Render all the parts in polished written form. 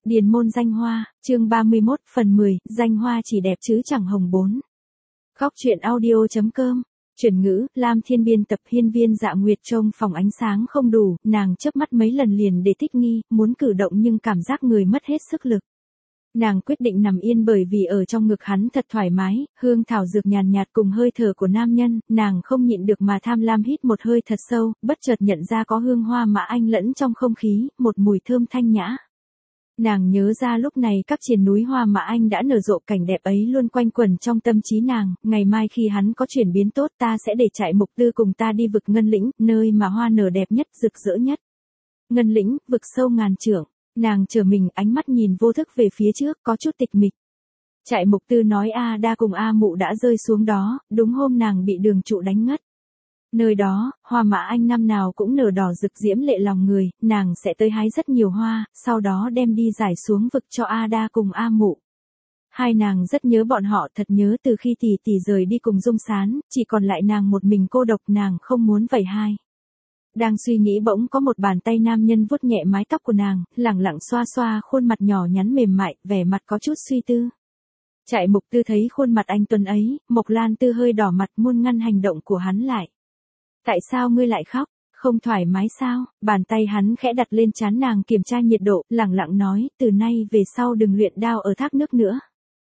Điền môn danh hoa, chương 31, phần 10, danh hoa chỉ đẹp chứ chẳng hồng 4. Góc truyện audio.com, chuyển ngữ, Lam Thiên biên tập. Hiên Viên Dạ Nguyệt trông phòng ánh sáng không đủ, nàng chớp mắt mấy lần liền để thích nghi, muốn cử động nhưng cảm giác người mất hết sức lực. Nàng quyết định nằm yên bởi vì ở trong ngực hắn thật thoải mái, hương thảo dược nhàn nhạt cùng hơi thở của nam nhân, nàng không nhịn được mà tham lam hít một hơi thật sâu, bất chợt nhận ra có hương hoa mã anh lẫn trong không khí, một mùi thơm thanh nhã. Nàng nhớ ra lúc này các triền núi hoa mã anh đã nở rộ, cảnh đẹp ấy luôn quanh quẩn trong tâm trí nàng, ngày mai khi hắn có chuyển biến tốt ta sẽ để Trại Mục Tư cùng ta đi vực Ngân Lĩnh, nơi mà hoa nở đẹp nhất, rực rỡ nhất. Ngân Lĩnh, vực sâu ngàn trượng. Nàng trở mình, ánh mắt nhìn vô thức về phía trước, có chút tịch mịch. Trại Mục Tư nói A Đa cùng A Mụ đã rơi xuống đó, đúng hôm nàng bị đường trụ đánh ngất. Nơi đó, hoa mã anh năm nào cũng nở đỏ rực diễm lệ lòng người, nàng sẽ tới hái rất nhiều hoa, sau đó đem đi giải xuống vực cho A Đa cùng A Mụ. Hai nàng rất nhớ bọn họ, thật nhớ từ khi tỷ tỷ rời đi cùng Dung Sán, chỉ còn lại nàng một mình cô độc, nàng không muốn vẩy hai. Đang suy nghĩ bỗng có một bàn tay nam nhân vuốt nhẹ mái tóc của nàng, lẳng lặng xoa xoa khuôn mặt nhỏ nhắn mềm mại, vẻ mặt có chút suy tư. Trại Mục Tư thấy khuôn mặt anh tuấn ấy, Mộc Lan Tư hơi đỏ mặt muốn ngăn hành động của hắn lại. Tại sao ngươi lại khóc, không thoải mái sao? Bàn tay hắn khẽ đặt lên trán nàng kiểm tra nhiệt độ, lẳng lặng nói, từ nay về sau đừng luyện đao ở thác nước nữa.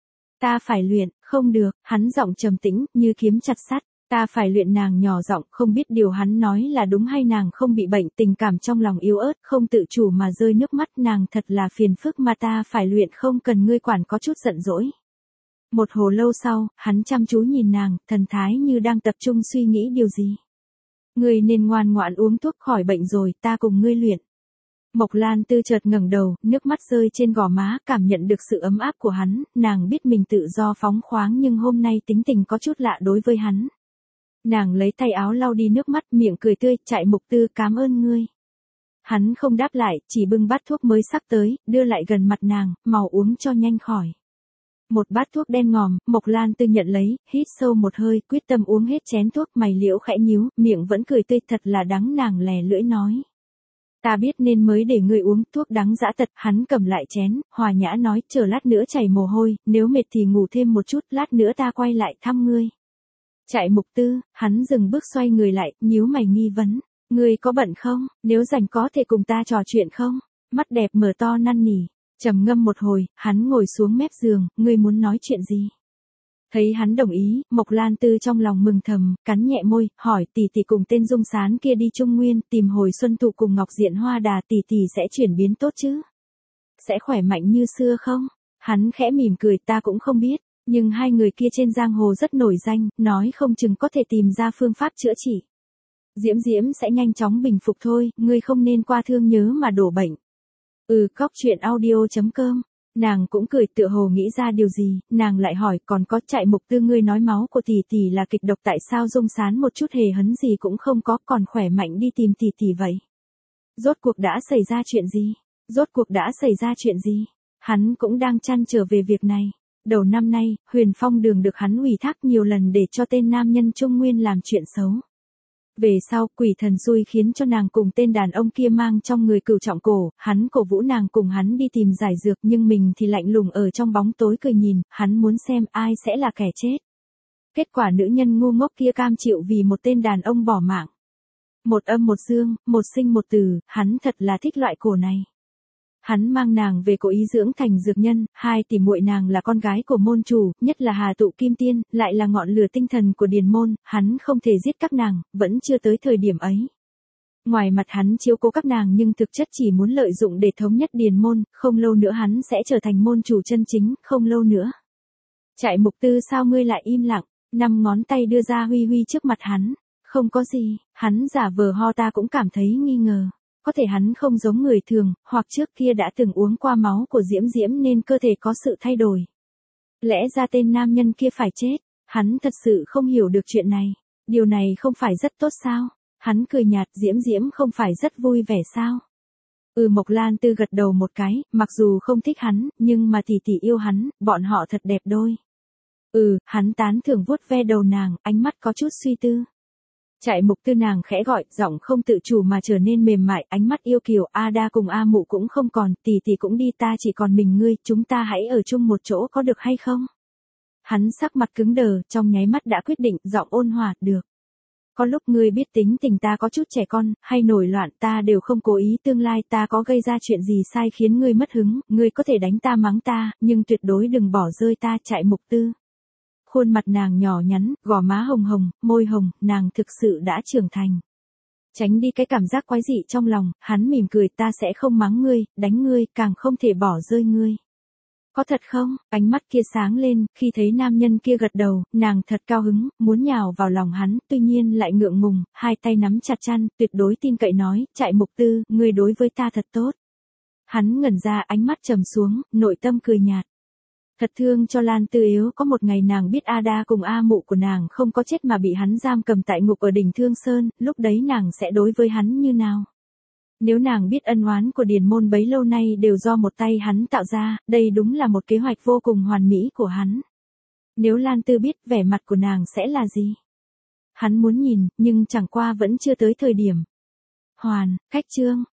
Ta phải luyện, không được, hắn giọng trầm tĩnh, như kiếm chặt sắt. Ta phải luyện, nàng nhỏ giọng, không biết điều hắn nói là đúng hay nàng không bị bệnh, tình cảm trong lòng yếu ớt, không tự chủ mà rơi nước mắt, nàng thật là phiền phức mà ta phải luyện, không cần ngươi quản, có chút giận dỗi. Một hồi lâu sau, hắn chăm chú nhìn nàng, thần thái như đang tập trung suy nghĩ điều gì. Ngươi nên ngoan ngoãn uống thuốc khỏi bệnh rồi, ta cùng ngươi luyện. Mộc Lan Tư chợt ngẩng đầu, nước mắt rơi trên gò má, cảm nhận được sự ấm áp của hắn, nàng biết mình tự do phóng khoáng nhưng hôm nay tính tình có chút lạ đối với hắn. Nàng lấy tay áo lau đi nước mắt, miệng cười tươi, Trại Mục Tư cảm ơn ngươi. Hắn không đáp lại, chỉ bưng bát thuốc mới sắc tới, đưa lại gần mặt nàng, mau uống cho nhanh khỏi. Một bát thuốc đen ngòm, Mộc Lan Tư nhận lấy, hít sâu một hơi, quyết tâm uống hết chén thuốc, mày liễu khẽ nhíu, miệng vẫn cười tươi, thật là đắng, nàng lè lưỡi nói. Ta biết nên mới để ngươi uống thuốc đắng dã tật, hắn cầm lại chén, hòa nhã nói, chờ lát nữa chảy mồ hôi, nếu mệt thì ngủ thêm một chút, lát nữa ta quay lại thăm ngươi. Trại Mục Tư, hắn dừng bước xoay người lại, nhíu mày nghi vấn, ngươi có bận không, nếu rảnh có thể cùng ta trò chuyện không? Mắt đẹp mở to năn nỉ, trầm ngâm một hồi, hắn ngồi xuống mép giường, ngươi muốn nói chuyện gì? Thấy hắn đồng ý, Mộc Lan Tư trong lòng mừng thầm, cắn nhẹ môi, hỏi tỷ tỷ cùng tên Dung Sán kia đi Trung Nguyên, tìm hồi xuân thụ cùng Ngọc Diện Hoa Đà, tỷ tỷ sẽ chuyển biến tốt chứ? Sẽ khỏe mạnh như xưa không? Hắn khẽ mỉm cười, ta cũng không biết. Nhưng hai người kia trên giang hồ rất nổi danh, nói không chừng có thể tìm ra phương pháp chữa trị. Diễm Diễm sẽ nhanh chóng bình phục thôi, ngươi không nên qua thương nhớ mà đổ bệnh. Góc truyện audio.com, nàng cũng cười tựa hồ nghĩ ra điều gì, nàng lại hỏi, còn có Trại Mục Tư ngươi nói máu của tỷ tỷ là kịch độc, tại sao Dung Sán một chút hề hấn gì cũng không có, còn khỏe mạnh đi tìm tỷ tỷ vậy? Rốt cuộc đã xảy ra chuyện gì? Rốt cuộc đã xảy ra chuyện gì? Hắn cũng đang trăn trở về việc này. Đầu năm nay, Huyền Phong Đường được hắn ủy thác nhiều lần để cho tên nam nhân Trung Nguyên làm chuyện xấu. Về sau, quỷ thần xui khiến cho nàng cùng tên đàn ông kia mang trong người cửu trọng cổ, hắn cổ vũ nàng cùng hắn đi tìm giải dược nhưng mình thì lạnh lùng ở trong bóng tối cười nhìn, hắn muốn xem ai sẽ là kẻ chết. Kết quả nữ nhân ngu ngốc kia cam chịu vì một tên đàn ông bỏ mạng. Một âm một dương, một sinh một tử, hắn thật là thích loại cổ này. Hắn mang nàng về cố ý dưỡng thành dược nhân, hai tỷ muội nàng là con gái của môn chủ, nhất là Hà Tụ Kim Tiên, lại là ngọn lửa tinh thần của Điền môn, hắn không thể giết các nàng, vẫn chưa tới thời điểm ấy. Ngoài mặt hắn chiếu cố các nàng nhưng thực chất chỉ muốn lợi dụng để thống nhất Điền môn, không lâu nữa hắn sẽ trở thành môn chủ chân chính, không lâu nữa. Trại Mục Tư sao ngươi lại im lặng, 5 ngón tay đưa ra huy huy trước mặt hắn, không có gì, hắn giả vờ ho, ta cũng cảm thấy nghi ngờ. Có thể hắn không giống người thường, hoặc trước kia đã từng uống qua máu của Diễm Diễm nên cơ thể có sự thay đổi. Lẽ ra tên nam nhân kia phải chết, hắn thật sự không hiểu được chuyện này. Điều này không phải rất tốt sao? Hắn cười nhạt, Diễm Diễm không phải rất vui vẻ sao? Mộc Lan Tư gật đầu một cái, mặc dù không thích hắn, nhưng mà tỷ tỷ yêu hắn, bọn họ thật đẹp đôi. Hắn tán thưởng vuốt ve đầu nàng, ánh mắt có chút suy tư. Trại Mục Tư nàng khẽ gọi, giọng không tự chủ mà trở nên mềm mại, ánh mắt yêu kiều, Ada cùng A Mụ cũng không còn, tỷ tỷ cũng đi, ta chỉ còn mình ngươi, chúng ta hãy ở chung một chỗ có được hay không? Hắn sắc mặt cứng đờ, trong nháy mắt đã quyết định, giọng ôn hòa, được. Có lúc ngươi biết tính tình ta có chút trẻ con, hay nổi loạn, ta đều không cố ý, tương lai ta có gây ra chuyện gì sai khiến ngươi mất hứng, ngươi có thể đánh ta mắng ta, nhưng tuyệt đối đừng bỏ rơi ta. Trại Mục Tư. Khuôn mặt nàng nhỏ nhắn, gò má hồng hồng, môi hồng, nàng thực sự đã trưởng thành. Tránh đi cái cảm giác quái dị trong lòng, hắn mỉm cười, ta sẽ không mắng ngươi, đánh ngươi, càng không thể bỏ rơi ngươi. Có thật không? Ánh mắt kia sáng lên, khi thấy nam nhân kia gật đầu, nàng thật cao hứng, muốn nhào vào lòng hắn, tuy nhiên lại ngượng ngùng, hai tay nắm chặt chăn, tuyệt đối tin cậy nói, Trại Mục Tư, ngươi đối với ta thật tốt. Hắn ngẩn ra, ánh mắt trầm xuống, nội tâm cười nhạt. Thật thương cho Lan Tư Yếu, có một ngày nàng biết Ada cùng A Mụ của nàng không có chết mà bị hắn giam cầm tại ngục ở đỉnh Thương Sơn, lúc đấy nàng sẽ đối với hắn như nào? Nếu nàng biết ân oán của Điền Môn bấy lâu nay đều do một tay hắn tạo ra, đây đúng là một kế hoạch vô cùng hoàn mỹ của hắn. Nếu Lan Tư biết, vẻ mặt của nàng sẽ là gì? Hắn muốn nhìn, nhưng chẳng qua vẫn chưa tới thời điểm. Hoàn, khách chương.